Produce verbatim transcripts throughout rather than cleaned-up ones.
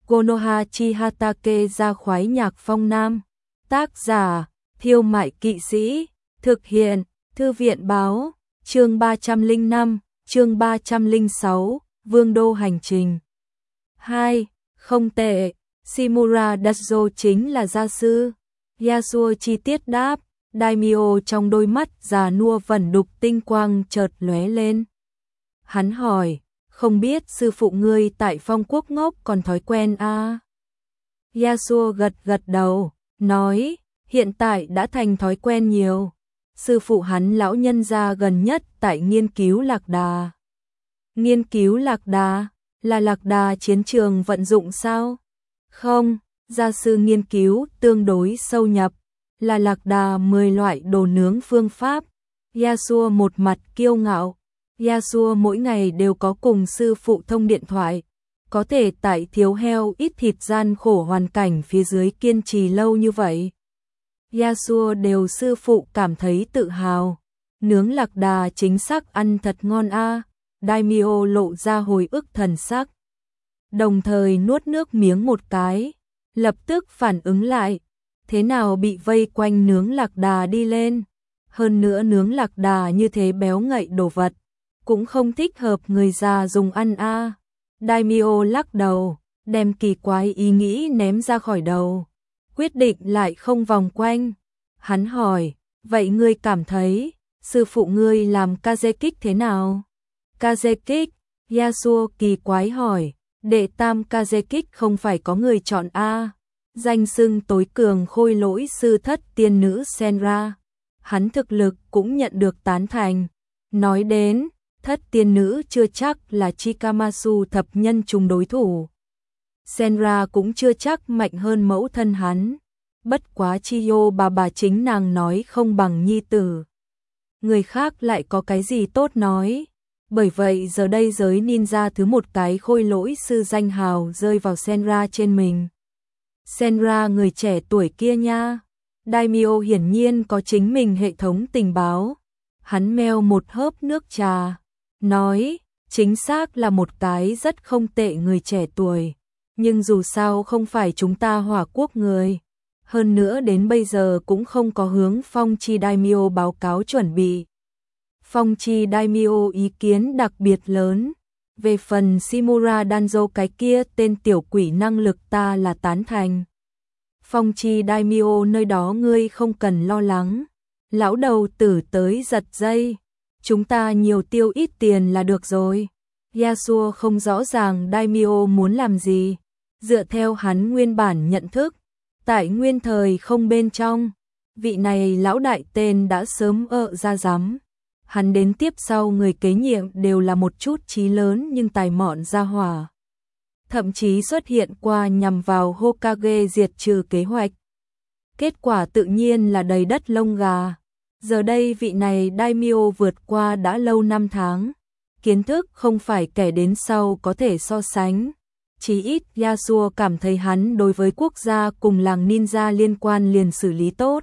Konoha Chihatake ra khoái nhạc phong nam. Tác giả, Thiêu Mại Kỵ Sĩ. Thực hiện, Thư viện Báo. Chương ba trăm lẻ năm, chương ba trăm lẻ sáu, Vương đô hành trình. hai. Không tệ, Shimura Dazo chính là gia sư. Yasuo chi tiết đáp, Daimyo trong đôi mắt già nua vẩn đục tinh quang chợt lóe lên. Hắn hỏi, không biết sư phụ ngươi tại Phong Quốc ngốc còn thói quen à? Yasuo gật gật đầu, nói, hiện tại đã thành thói quen nhiều. Sư phụ hắn lão nhân gia gần nhất tại nghiên cứu lạc đà. Nghiên cứu lạc đà, là lạc đà chiến trường vận dụng sao? Không, gia sư nghiên cứu tương đối sâu nhập, là lạc đà mười loại đồ nướng phương pháp. Yasuo một mặt kiêu ngạo. Yasuo mỗi ngày đều có cùng sư phụ thông điện thoại, có thể tại thiếu heo ít thịt gian khổ hoàn cảnh phía dưới kiên trì lâu như vậy. Yasuo đều sư phụ cảm thấy tự hào. Nướng lạc đà chính xác ăn thật ngon a. À. Daimyo lộ ra hồi ức thần sắc, đồng thời nuốt nước miếng một cái, lập tức phản ứng lại, thế nào bị vây quanh nướng lạc đà đi lên, hơn nữa nướng lạc đà như thế béo ngậy đồ vật, cũng không thích hợp người già dùng ăn a. À. Daimyo lắc đầu, đem kỳ quái ý nghĩ ném ra khỏi đầu, quyết định lại không vòng quanh. Hắn hỏi, vậy ngươi cảm thấy, sư phụ ngươi làm Kazekik thế nào? Kazekik, Yasuo kỳ quái hỏi, đệ tam Kazekik không phải có người chọn a? Danh xưng tối cường khôi lỗi sư thất tiên nữ Senra. Hắn thực lực cũng nhận được tán thành. Nói đến, thất tiên nữ chưa chắc là Chikamasu thập nhân chung đối thủ. Senra cũng chưa chắc mạnh hơn mẫu thân hắn. Bất quá Chiyo bà bà chính nàng nói không bằng nhi tử. Người khác lại có cái gì tốt nói. Bởi vậy giờ đây giới ninja thứ một cái khôi lỗi sư danh hào rơi vào Senra trên mình. Senra người trẻ tuổi kia nha. Daimyo hiển nhiên có chính mình hệ thống tình báo. Hắn meo một hớp nước trà, nói, chính xác là một cái rất không tệ người trẻ tuổi. Nhưng dù sao không phải chúng ta Hỏa Quốc người. Hơn nữa đến bây giờ cũng không có hướng Phong Chi Daimyo báo cáo chuẩn bị. Phong Chi Daimyo ý kiến đặc biệt lớn. Về phần Shimura Danzo cái kia tên tiểu quỷ năng lực ta là tán thành. Phong Chi Daimyo nơi đó ngươi không cần lo lắng. Lão đầu tử tới giật dây. Chúng ta nhiều tiêu ít tiền là được rồi. Yasuo không rõ ràng Daimyo muốn làm gì. Dựa theo hắn nguyên bản nhận thức, tại nguyên thời không bên trong, vị này lão đại tên đã sớm ợ ra rắm. Hắn đến tiếp sau người kế nhiệm đều là một chút chí lớn nhưng tài mọn ra hỏa. Thậm chí xuất hiện qua nhằm vào Hokage diệt trừ kế hoạch. Kết quả tự nhiên là đầy đất lông gà. Giờ đây vị này Daimyo vượt qua đã lâu năm tháng. Kiến thức không phải kẻ đến sau có thể so sánh. Chí ít Yasuo cảm thấy hắn đối với quốc gia cùng làng ninja liên quan liền xử lý tốt.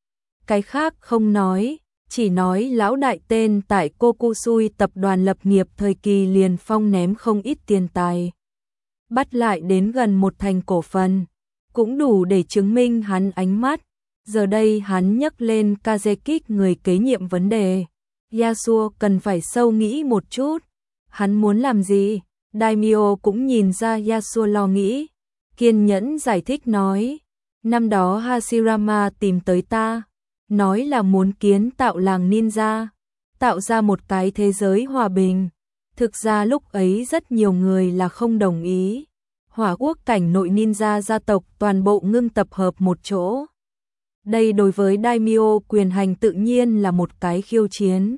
Cái khác không nói, chỉ nói lão đại tên tại Kokusui tập đoàn lập nghiệp thời kỳ liền phong ném không ít tiền tài. Bắt lại đến gần một thành cổ phần, cũng đủ để chứng minh hắn ánh mắt. Giờ đây hắn nhắc lên Kazekik người kế nhiệm vấn đề. Yasuo cần phải sâu nghĩ một chút. Hắn muốn làm gì? Daimyo cũng nhìn ra Yasuo lo nghĩ. Kiên nhẫn giải thích nói. Năm đó Hashirama tìm tới ta. Nói là muốn kiến tạo làng ninja. Tạo ra một cái thế giới hòa bình. Thực ra lúc ấy rất nhiều người là không đồng ý. Hỏa Quốc cảnh nội ninja gia tộc toàn bộ ngưng tập hợp một chỗ. Đây đối với Daimyo quyền hành tự nhiên là một cái khiêu chiến.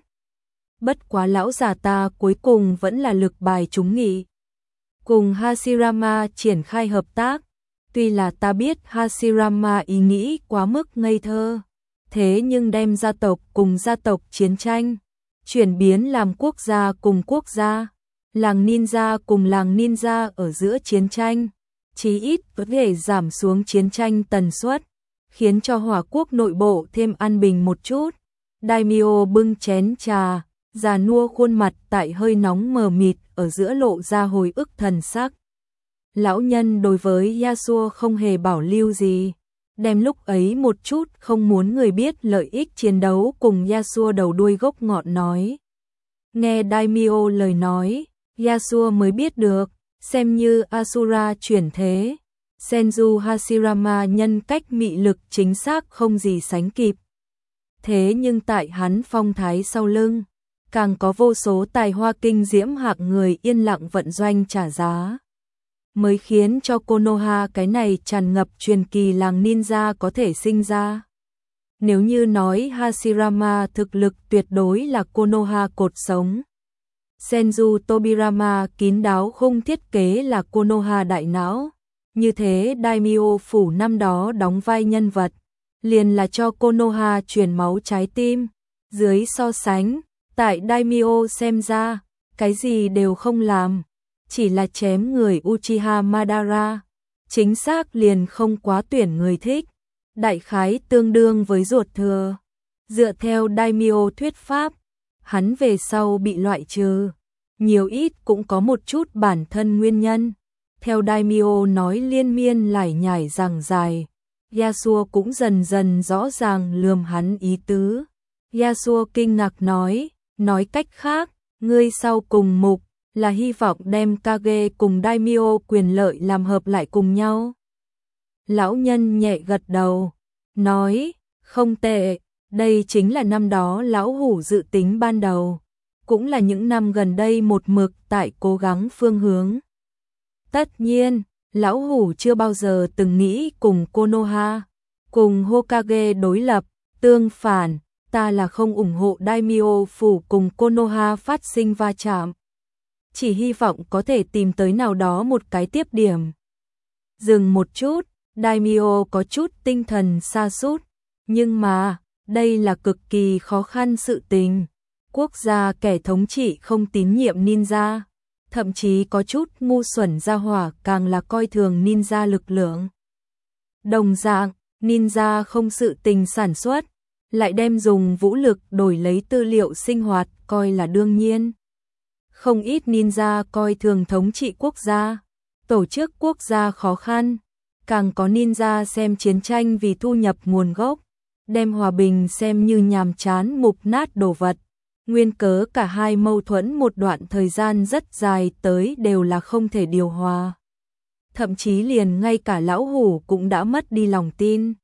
Bất quá lão già ta cuối cùng vẫn là lực bài trúng nghị. Cùng Hashirama triển khai hợp tác. Tuy là ta biết Hashirama ý nghĩ quá mức ngây thơ. Thế nhưng đem gia tộc cùng gia tộc chiến tranh. Chuyển biến làm quốc gia cùng quốc gia. Làng ninja cùng làng ninja ở giữa chiến tranh. Chí ít có thể giảm xuống chiến tranh tần suất. Khiến cho Hỏa Quốc nội bộ thêm an bình một chút. Daimyo bưng chén trà, già nua khuôn mặt tại hơi nóng mờ mịt ở giữa lộ ra hồi ức thần sắc. Lão nhân đối với Yasuo không hề bảo lưu gì, đem lúc ấy một chút không muốn người biết lợi ích chiến đấu cùng Yasuo đầu đuôi gốc ngọn nói. Nghe Daimyo lời nói, Yasuo mới biết được, xem như Asura chuyển thế, Senju Hashirama nhân cách mị lực chính xác không gì sánh kịp. Thế nhưng tại hắn phong thái sau lưng, càng có vô số tài hoa kinh diễm hạng người yên lặng vận doanh trả giá, mới khiến cho Konoha cái này tràn ngập truyền kỳ làng ninja có thể sinh ra. Nếu như nói Hashirama thực lực tuyệt đối là Konoha cột sống, Senju Tobirama kín đáo khung thiết kế là Konoha đại não, như thế Daimyo phủ năm đó đóng vai nhân vật, liền là cho Konoha truyền máu trái tim. Dưới so sánh, tại Daimyo xem ra, cái gì đều không làm, chỉ là chém người Uchiha Madara, chính xác liền không quá tuyển người thích, đại khái tương đương với ruột thừa. Dựa theo Daimyo thuyết pháp, hắn về sau bị loại trừ, nhiều ít cũng có một chút bản thân nguyên nhân. Theo Daimyo nói liên miên lải nhải rằng dài, Yasuo cũng dần dần rõ ràng lườm hắn ý tứ. Yasuo kinh ngạc nói, nói cách khác, ngươi sau cùng mục là hy vọng đem Kage cùng Daimyo quyền lợi làm hợp lại cùng nhau. Lão nhân nhẹ gật đầu, nói, không tệ, đây chính là năm đó lão hủ dự tính ban đầu, cũng là những năm gần đây một mực tại cố gắng phương hướng. Tất nhiên, lão hủ chưa bao giờ từng nghĩ cùng Konoha, cùng Hokage đối lập, tương phản, ta là không ủng hộ Daimyo phủ cùng Konoha phát sinh va chạm. Chỉ hy vọng có thể tìm tới nào đó một cái tiếp điểm. Dừng một chút, Daimyo có chút tinh thần sa sút, nhưng mà, đây là cực kỳ khó khăn sự tình. Quốc gia kẻ thống trị không tín nhiệm ninja, thậm chí có chút ngu xuẩn gia hỏa càng là coi thường ninja lực lượng. Đồng dạng, ninja không sự tình sản xuất, lại đem dùng vũ lực đổi lấy tư liệu sinh hoạt coi là đương nhiên. Không ít ninja coi thường thống trị quốc gia, tổ chức quốc gia khó khăn, càng có ninja xem chiến tranh vì thu nhập nguồn gốc, đem hòa bình xem như nhàm chán mục nát đồ vật. Nguyên cớ cả hai mâu thuẫn một đoạn thời gian rất dài tới đều là không thể điều hòa. Thậm chí liền ngay cả lão hủ cũng đã mất đi lòng tin.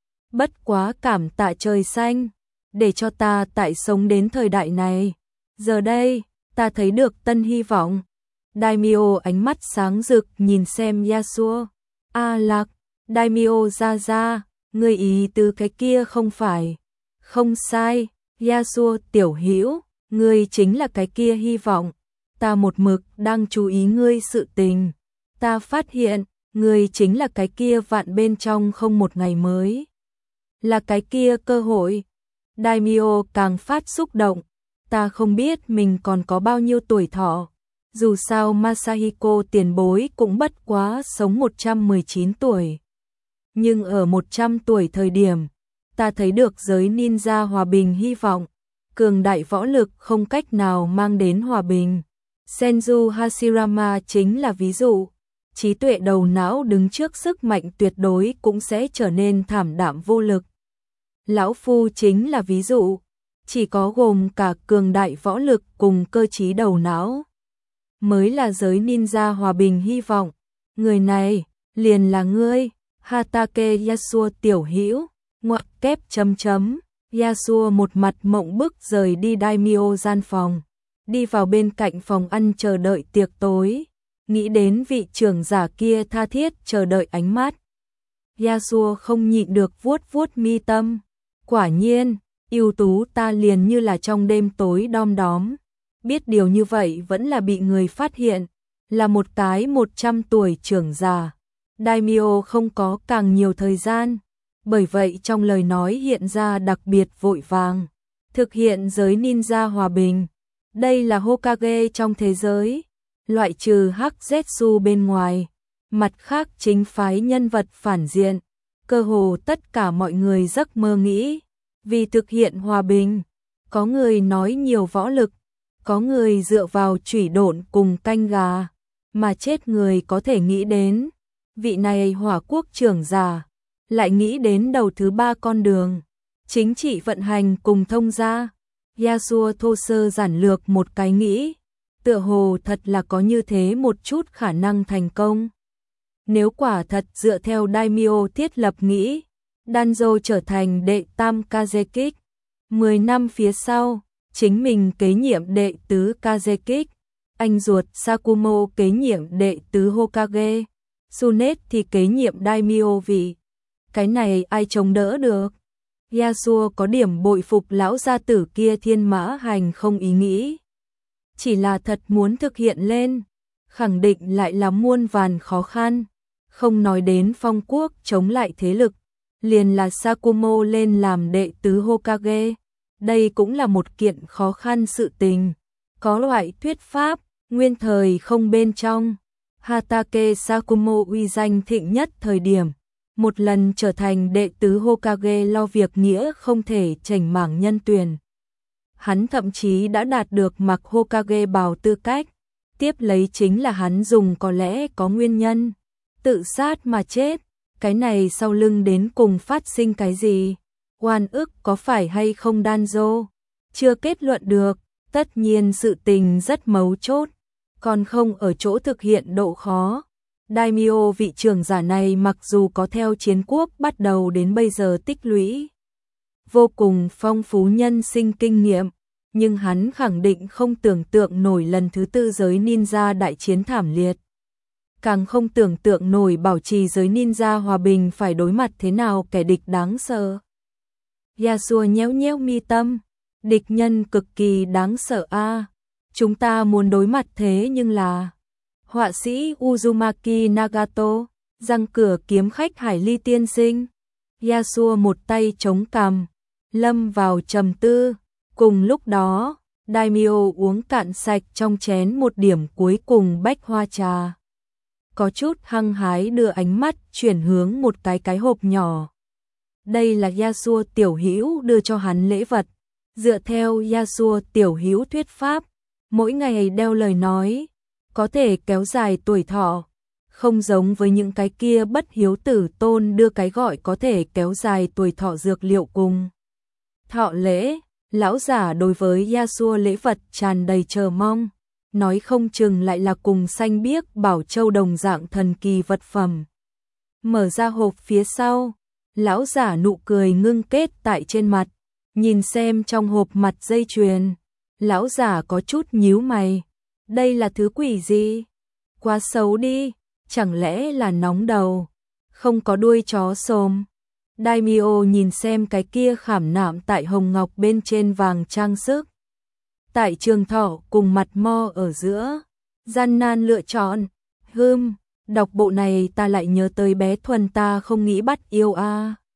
Bất quá cảm tạ trời xanh, để cho ta tại sống đến thời đại này. Giờ đây, ta thấy được tân hy vọng. Daimyo ánh mắt sáng rực nhìn xem Yasuo. A Lạc, Daimyo ra ra, ngươi ý từ cái kia không phải. Không sai, Yasuo tiểu hữu, ngươi chính là cái kia hy vọng. Ta một mực đang chú ý ngươi sự tình. Ta phát hiện, ngươi chính là cái kia vạn bên trong không một ngày mới. Là cái kia cơ hội. Daimyo càng phát xúc động. Ta không biết mình còn có bao nhiêu tuổi thọ. Dù sao Masahiko tiền bối cũng bất quá sống một trăm mười chín tuổi. Nhưng ở một trăm tuổi thời điểm, ta thấy được giới ninja hòa bình hy vọng. Cường đại võ lực không cách nào mang đến hòa bình. Senju Hashirama chính là ví dụ. Trí tuệ đầu não đứng trước sức mạnh tuyệt đối cũng sẽ trở nên thảm đạm vô lực. Lão Phu chính là ví dụ. Chỉ có gồm cả cường đại võ lực cùng cơ trí đầu não mới là giới ninja hòa bình hy vọng. Người này liền là ngươi, Hatake Yasuo tiểu hữu. Ngoặc kép chấm chấm. Yasuo một mặt mộng bức rời đi Daimyo gian phòng, đi vào bên cạnh phòng ăn chờ đợi tiệc tối, nghĩ đến vị trưởng giả kia tha thiết chờ đợi ánh mắt. Yasuo không nhịn được vuốt vuốt mi tâm, quả nhiên, ưu tú ta liền như là trong đêm tối đom đóm, biết điều như vậy vẫn là bị người phát hiện, là một cái một trăm tuổi trưởng giả. Daimyo không có càng nhiều thời gian, bởi vậy trong lời nói hiện ra đặc biệt vội vàng, thực hiện giới ninja hòa bình. Đây là Hokage trong thế giới, loại trừ Hắc Zetsu bên ngoài, mặt khác chính phái nhân vật phản diện, cơ hồ tất cả mọi người giấc mơ nghĩ, vì thực hiện hòa bình, có người nói nhiều võ lực, có người dựa vào chủy độn cùng canh gà, mà chết người có thể nghĩ đến. Vị này hỏa quốc trưởng giả, lại nghĩ đến đầu thứ ba con đường, chính trị vận hành cùng thông gia. Yasuo thô sơ giản lược một cái nghĩ, tựa hồ thật là có như thế một chút khả năng thành công. Nếu quả thật dựa theo Daimyo thiết lập nghĩ, Danzo trở thành đệ tam Kazekik, mười năm phía sau, chính mình kế nhiệm đệ tứ Kazekik, anh ruột Sakumo kế nhiệm đệ tứ Hokage, Sunet thì kế nhiệm Daimyo vị. Cái này ai chống đỡ được? Yasuo có điểm bội phục lão gia tử kia thiên mã hành không ý nghĩ. Chỉ là thật muốn thực hiện lên, khẳng định lại là muôn vàn khó khăn. Không nói đến phong quốc chống lại thế lực, liền là Sakumo lên làm đệ tứ Hokage. Đây cũng là một kiện khó khăn sự tình. Có loại thuyết pháp, nguyên thời không bên trong. Hatake Sakumo uy danh thịnh nhất thời điểm, một lần trở thành đệ tứ Hokage lo việc nghĩa không thể chảnh mảng nhân tuyển. Hắn thậm chí đã đạt được mặc Hokage bào tư cách, tiếp lấy chính là hắn dùng có lẽ có nguyên nhân, tự sát mà chết. Cái này sau lưng đến cùng phát sinh cái gì? Oan ức có phải hay không Danzo? Chưa kết luận được, tất nhiên sự tình rất mấu chốt, còn không ở chỗ thực hiện độ khó. Daimyo vị trưởng giả này mặc dù có theo chiến quốc bắt đầu đến bây giờ tích lũy vô cùng phong phú nhân sinh kinh nghiệm, nhưng hắn khẳng định không tưởng tượng nổi lần thứ tư giới ninja đại chiến thảm liệt. Càng không tưởng tượng nổi bảo trì giới ninja hòa bình phải đối mặt thế nào kẻ địch đáng sợ. Yasuo nhéo nhéo mi tâm, địch nhân cực kỳ đáng sợ a. Chúng ta muốn đối mặt thế nhưng là họa sĩ Uzumaki Nagato, răng cửa kiếm khách Hải Ly tiên sinh. Yasuo một tay chống cằm, lâm vào trầm tư. Cùng lúc đó, Daimyo uống cạn sạch trong chén một điểm cuối cùng bách hoa trà. Có chút hăng hái đưa ánh mắt chuyển hướng một cái cái hộp nhỏ. Đây là Yasuo tiểu hữu đưa cho hắn lễ vật. Dựa theo Yasuo tiểu hữu thuyết pháp, mỗi ngày đeo lời nói có thể kéo dài tuổi thọ, không giống với những cái kia bất hiếu tử tôn đưa cái gọi có thể kéo dài tuổi thọ dược liệu cùng thọ lễ. Lão giả đối với Yasuo lễ vật tràn đầy chờ mong, nói không chừng lại là cùng xanh biếc bảo châu đồng dạng thần kỳ vật phẩm. Mở ra hộp phía sau, lão giả nụ cười ngưng kết tại trên mặt, nhìn xem trong hộp mặt dây chuyền, lão giả có chút nhíu mày. Đây là thứ quỷ gì? Quá xấu đi, chẳng lẽ là nóng đầu, không có đuôi chó xồm. Daimyo nhìn xem cái kia khảm nạm tại hồng ngọc bên trên vàng trang sức. Tại trường thọ cùng mặt mo ở giữa, gian nan lựa chọn. Hừm, đọc bộ này ta lại nhớ tới bé Thuần ta không nghĩ bắt yêu a.